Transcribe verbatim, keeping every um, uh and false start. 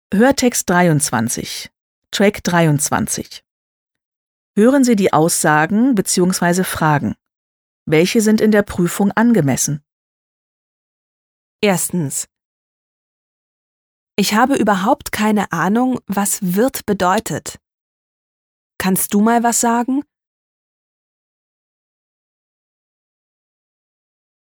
Hörtext dreiundzwanzig, Track dreiundzwanzig. Hören Sie die Aussagen bzw. Fragen. Welche sind in der Prüfung angemessen? Erstens. Ich habe überhaupt keine Ahnung, was wird bedeutet. Kannst du mal was sagen?